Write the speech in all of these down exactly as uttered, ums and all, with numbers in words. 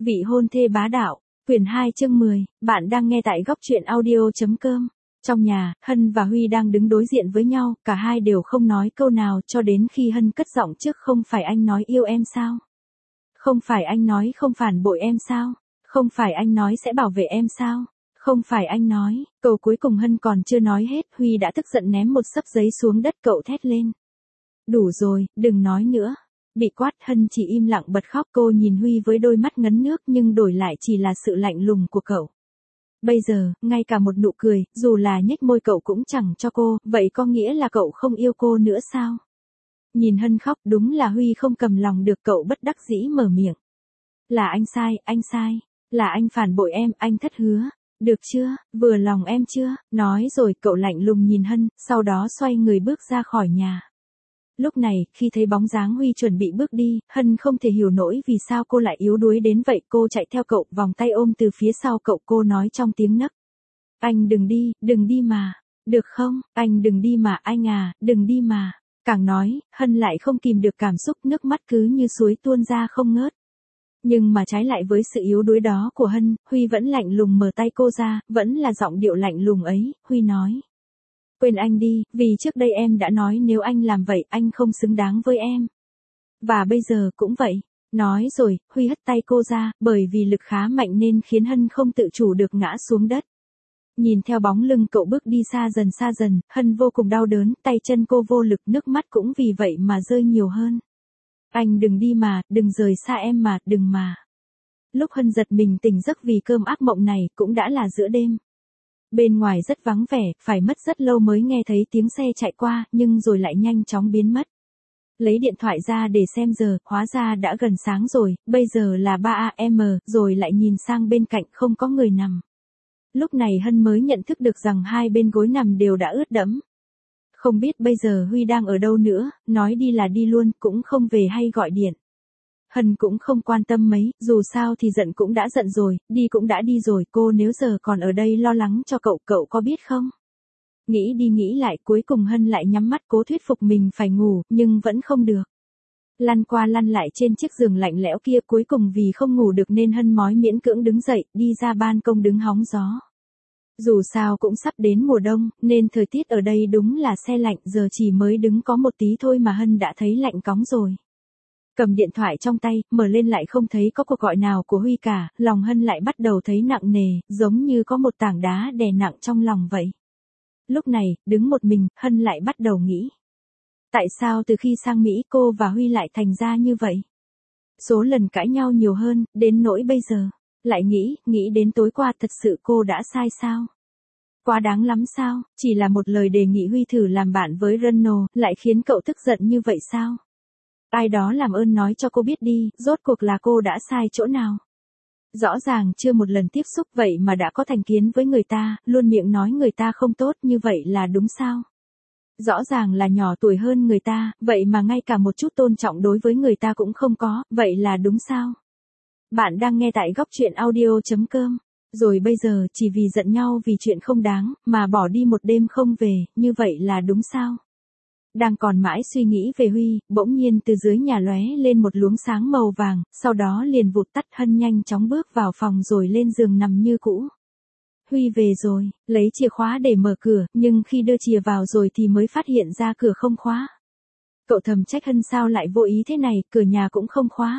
Vị hôn thê bá đạo, quyển hai chương mười, bạn đang nghe tại góc truyện audio.com. Trong nhà, Hân và Huy đang đứng đối diện với nhau, cả hai đều không nói câu nào cho đến khi Hân cất giọng trước: không phải anh nói yêu em sao? Không phải anh nói không phản bội em sao? Không phải anh nói sẽ bảo vệ em sao? Không phải anh nói, câu cuối cùng Hân còn chưa nói hết, Huy đã tức giận ném một xấp giấy xuống đất, cậu thét lên. Đủ rồi, đừng nói nữa. Bị quát, Hân chỉ im lặng bật khóc. Cô nhìn Huy với đôi mắt ngấn nước nhưng đổi lại chỉ là sự lạnh lùng của cậu. Bây giờ, ngay cả một nụ cười, dù là nhếch môi cậu cũng chẳng cho cô, vậy có nghĩa là cậu không yêu cô nữa sao? Nhìn Hân khóc, đúng là Huy không cầm lòng được, cậu bất đắc dĩ mở miệng. Là anh sai, anh sai. Là anh phản bội em, anh thất hứa. Được chưa, vừa lòng em chưa? Nói rồi cậu lạnh lùng nhìn Hân, sau đó xoay người bước ra khỏi nhà. Lúc này, khi thấy bóng dáng Huy chuẩn bị bước đi, Hân không thể hiểu nổi vì sao cô lại yếu đuối đến vậy. Cô chạy theo cậu, vòng tay ôm từ phía sau cậu, cô nói trong tiếng nấc. Anh đừng đi, đừng đi mà. Được không, anh đừng đi mà, anh à, đừng đi mà. Càng nói, Hân lại không kìm được cảm xúc, nước mắt cứ như suối tuôn ra không ngớt. Nhưng mà trái lại với sự yếu đuối đó của Hân, Huy vẫn lạnh lùng mở tay cô ra, vẫn là giọng điệu lạnh lùng ấy, Huy nói. Quên anh đi, vì trước đây em đã nói nếu anh làm vậy anh không xứng đáng với em. Và bây giờ cũng vậy. Nói rồi, Huy hất tay cô ra, bởi vì lực khá mạnh nên khiến Hân không tự chủ được ngã xuống đất. Nhìn theo bóng lưng cậu bước đi xa dần xa dần, Hân vô cùng đau đớn, tay chân cô vô lực, nước mắt cũng vì vậy mà rơi nhiều hơn. Anh đừng đi mà, đừng rời xa em mà, đừng mà. Lúc Hân giật mình tỉnh giấc vì cơn ác mộng này, cũng đã là giữa đêm. Bên ngoài rất vắng vẻ, phải mất rất lâu mới nghe thấy tiếng xe chạy qua, nhưng rồi lại nhanh chóng biến mất. Lấy điện thoại ra để xem giờ, hóa ra đã gần sáng rồi, bây giờ là ba a em, rồi lại nhìn sang bên cạnh không có người nằm. Lúc này Hân mới nhận thức được rằng hai bên gối nằm đều đã ướt đẫm. Không biết bây giờ Huy đang ở đâu nữa, nói đi là đi luôn, cũng không về hay gọi điện. Hân cũng không quan tâm mấy, dù sao thì giận cũng đã giận rồi, đi cũng đã đi rồi, cô nếu giờ còn ở đây lo lắng cho cậu, cậu có biết không? Nghĩ đi nghĩ lại, cuối cùng Hân lại nhắm mắt cố thuyết phục mình phải ngủ, nhưng vẫn không được. Lăn qua lăn lại trên chiếc giường lạnh lẽo kia, cuối cùng vì không ngủ được nên Hân mói miễn cưỡng đứng dậy, đi ra ban công đứng hóng gió. Dù sao cũng sắp đến mùa đông, nên thời tiết ở đây đúng là se lạnh, giờ chỉ mới đứng có một tí thôi mà Hân đã thấy lạnh cóng rồi. Cầm điện thoại trong tay, mở lên lại không thấy có cuộc gọi nào của Huy cả, lòng Hân lại bắt đầu thấy nặng nề, giống như có một tảng đá đè nặng trong lòng vậy. Lúc này, đứng một mình, Hân lại bắt đầu nghĩ. Tại sao từ khi sang Mỹ cô và Huy lại thành ra như vậy? Số lần cãi nhau nhiều hơn, đến nỗi bây giờ. Lại nghĩ, nghĩ đến tối qua thật sự cô đã sai sao? Quá đáng lắm sao? Chỉ là một lời đề nghị Huy thử làm bạn với Ronald, lại khiến cậu tức giận như vậy sao? Ai đó làm ơn nói cho cô biết đi, rốt cuộc là cô đã sai chỗ nào? Rõ ràng chưa một lần tiếp xúc vậy mà đã có thành kiến với người ta, luôn miệng nói người ta không tốt, như vậy là đúng sao? Rõ ràng là nhỏ tuổi hơn người ta, vậy mà ngay cả một chút tôn trọng đối với người ta cũng không có, vậy là đúng sao? Bạn đang nghe tại góc truyện audio.com. Rồi bây giờ chỉ vì giận nhau vì chuyện không đáng, mà bỏ đi một đêm không về, như vậy là đúng sao? Đang còn mãi suy nghĩ về Huy, bỗng nhiên từ dưới nhà lóe lên một luống sáng màu vàng, sau đó liền vụt tắt. Hân nhanh chóng bước vào phòng rồi lên giường nằm như cũ. Huy về rồi, lấy chìa khóa để mở cửa, nhưng khi đưa chìa vào rồi thì mới phát hiện ra cửa không khóa. Cậu thầm trách Hân sao lại vô ý thế này, cửa nhà cũng không khóa.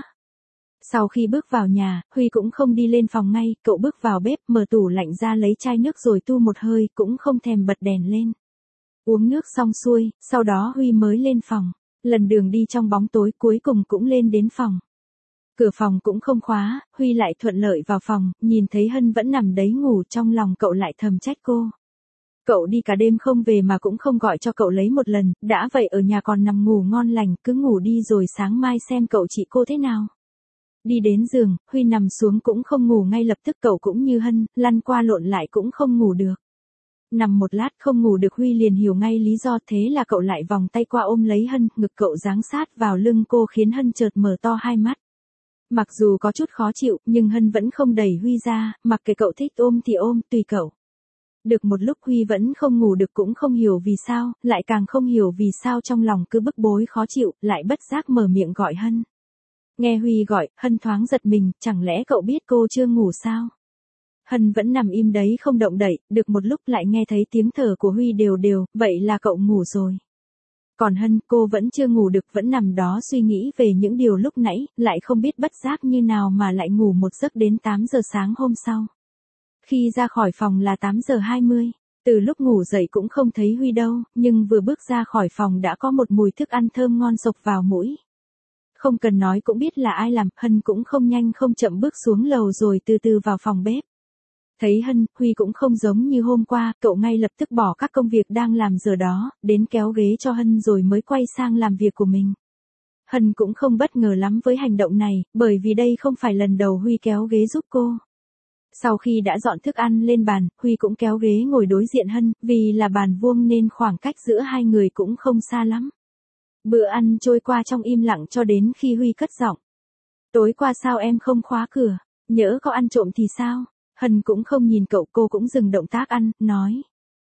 Sau khi bước vào nhà, Huy cũng không đi lên phòng ngay, cậu bước vào bếp, mở tủ lạnh ra lấy chai nước rồi tu một hơi, cũng không thèm bật đèn lên. Uống nước xong xuôi, sau đó Huy mới lên phòng. Lần đường đi trong bóng tối cuối cùng cũng lên đến phòng. Cửa phòng cũng không khóa, Huy lại thuận lợi vào phòng, nhìn thấy Hân vẫn nằm đấy ngủ, trong lòng cậu lại thầm trách cô. Cậu đi cả đêm không về mà cũng không gọi cho cậu lấy một lần, đã vậy ở nhà còn nằm ngủ ngon lành, cứ ngủ đi rồi sáng mai xem cậu trị cô thế nào. Đi đến giường, Huy nằm xuống cũng không ngủ ngay lập tức, cậu cũng như Hân, lăn qua lộn lại cũng không ngủ được. Nằm một lát không ngủ được, Huy liền hiểu ngay lý do, thế là cậu lại vòng tay qua ôm lấy Hân, ngực cậu giáng sát vào lưng cô khiến Hân chợt mở to hai mắt. Mặc dù có chút khó chịu, nhưng Hân vẫn không đẩy Huy ra, mặc kệ cậu thích ôm thì ôm, tùy cậu. Được một lúc Huy vẫn không ngủ được, cũng không hiểu vì sao, lại càng không hiểu vì sao trong lòng cứ bức bối khó chịu, lại bất giác mở miệng gọi Hân. Nghe Huy gọi, Hân thoáng giật mình, chẳng lẽ cậu biết cô chưa ngủ sao? Hân vẫn nằm im đấy không động đậy, được một lúc lại nghe thấy tiếng thở của Huy đều đều, vậy là cậu ngủ rồi. Còn Hân, cô vẫn chưa ngủ được, vẫn nằm đó suy nghĩ về những điều lúc nãy, lại không biết bất giác như nào mà lại ngủ một giấc đến tám giờ sáng hôm sau. Khi ra khỏi phòng là tám giờ hai mươi, từ lúc ngủ dậy cũng không thấy Huy đâu, nhưng vừa bước ra khỏi phòng đã có một mùi thức ăn thơm ngon xộc vào mũi. Không cần nói cũng biết là ai làm, Hân cũng không nhanh không chậm bước xuống lầu rồi từ từ vào phòng bếp. Thấy Hân, Huy cũng không giống như hôm qua, cậu ngay lập tức bỏ các công việc đang làm giờ đó, đến kéo ghế cho Hân rồi mới quay sang làm việc của mình. Hân cũng không bất ngờ lắm với hành động này, bởi vì đây không phải lần đầu Huy kéo ghế giúp cô. Sau khi đã dọn thức ăn lên bàn, Huy cũng kéo ghế ngồi đối diện Hân, vì là bàn vuông nên khoảng cách giữa hai người cũng không xa lắm. Bữa ăn trôi qua trong im lặng cho đến khi Huy cất giọng. Tối qua sao em không khóa cửa, nhỡ có ăn trộm thì sao? Hân cũng không nhìn cậu, cô cũng dừng động tác ăn, nói.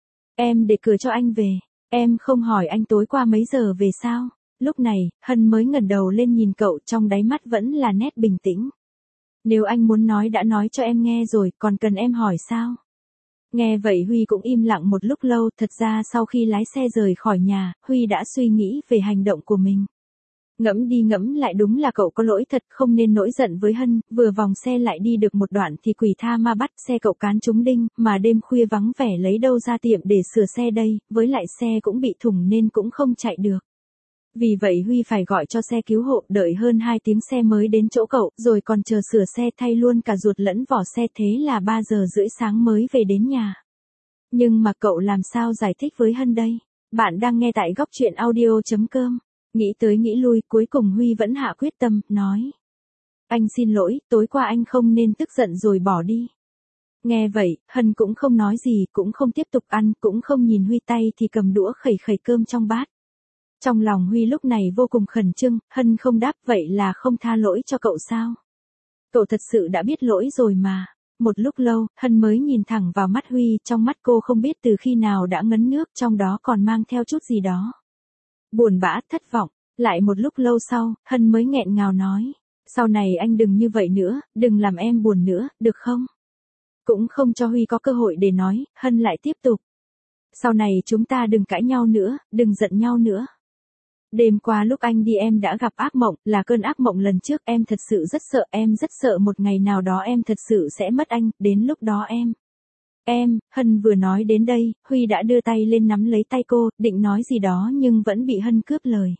Em để cửa cho anh về, em không hỏi anh tối qua mấy giờ về sao? Lúc này, Hân mới ngẩng đầu lên nhìn cậu, trong đáy mắt vẫn là nét bình tĩnh. Nếu anh muốn nói đã nói cho em nghe rồi, còn cần em hỏi sao? Nghe vậy Huy cũng im lặng một lúc lâu, thật ra sau khi lái xe rời khỏi nhà, Huy đã suy nghĩ về hành động của mình. Ngẫm đi ngẫm lại đúng là cậu có lỗi thật, không nên nổi giận với Hân, vừa vòng xe lại đi được một đoạn thì quỷ tha ma bắt xe cậu cán trúng đinh, mà đêm khuya vắng vẻ lấy đâu ra tiệm để sửa xe đây, với lại xe cũng bị thủng nên cũng không chạy được. Vì vậy Huy phải gọi cho xe cứu hộ, đợi hơn hai tiếng xe mới đến chỗ cậu, rồi còn chờ sửa xe thay luôn cả ruột lẫn vỏ xe, thế là ba giờ rưỡi sáng mới về đến nhà. Nhưng mà cậu làm sao giải thích với Hân đây? Bạn đang nghe tại góc truyện audio chấm com. Nghĩ tới nghĩ lui, cuối cùng Huy vẫn hạ quyết tâm, nói. Anh xin lỗi, tối qua anh không nên tức giận rồi bỏ đi. Nghe vậy, Hân cũng không nói gì, cũng không tiếp tục ăn, cũng không nhìn Huy, tay thì cầm đũa khẩy khẩy cơm trong bát. Trong lòng Huy lúc này vô cùng khẩn trương, Hân không đáp, vậy là không tha lỗi cho cậu sao? Cậu thật sự đã biết lỗi rồi mà. Một lúc lâu, Hân mới nhìn thẳng vào mắt Huy, trong mắt cô không biết từ khi nào đã ngấn nước, trong đó còn mang theo chút gì đó. Buồn bã, thất vọng. Lại một lúc lâu sau, Hân mới nghẹn ngào nói. Sau này anh đừng như vậy nữa, đừng làm em buồn nữa, được không? Cũng không cho Huy có cơ hội để nói, Hân lại tiếp tục. Sau này chúng ta đừng cãi nhau nữa, đừng giận nhau nữa. Đêm qua lúc anh đi em đã gặp ác mộng, là cơn ác mộng lần trước, em thật sự rất sợ, em rất sợ một ngày nào đó em thật sự sẽ mất anh, đến lúc đó em. Em, Hân vừa nói đến đây, Huy đã đưa tay lên nắm lấy tay cô, định nói gì đó nhưng vẫn bị Hân cướp lời.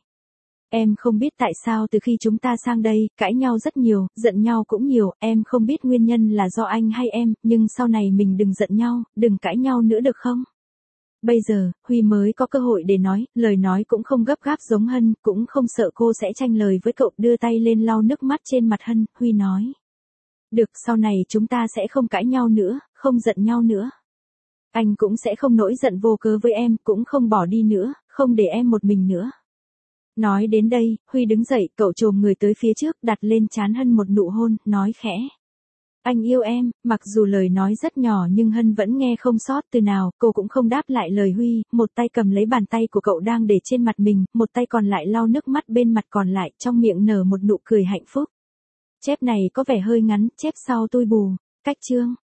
Em không biết tại sao từ khi chúng ta sang đây, cãi nhau rất nhiều, giận nhau cũng nhiều, em không biết nguyên nhân là do anh hay em, nhưng sau này mình đừng giận nhau, đừng cãi nhau nữa được không? Bây giờ, Huy mới có cơ hội để nói, lời nói cũng không gấp gáp giống Hân, cũng không sợ cô sẽ tranh lời với cậu, đưa tay lên lau nước mắt trên mặt Hân, Huy nói. Được, sau này chúng ta sẽ không cãi nhau nữa, không giận nhau nữa. Anh cũng sẽ không nổi giận vô cớ với em, cũng không bỏ đi nữa, không để em một mình nữa. Nói đến đây, Huy đứng dậy, cậu chồm người tới phía trước, đặt lên trán Hân một nụ hôn, nói khẽ. Anh yêu em, mặc dù lời nói rất nhỏ nhưng Hân vẫn nghe không sót từ nào, cô cũng không đáp lại lời Huy, một tay cầm lấy bàn tay của cậu đang để trên mặt mình, một tay còn lại lau nước mắt bên mặt còn lại, trong miệng nở một nụ cười hạnh phúc. Chép này có vẻ hơi ngắn, chép sau tôi bù. Cách chương.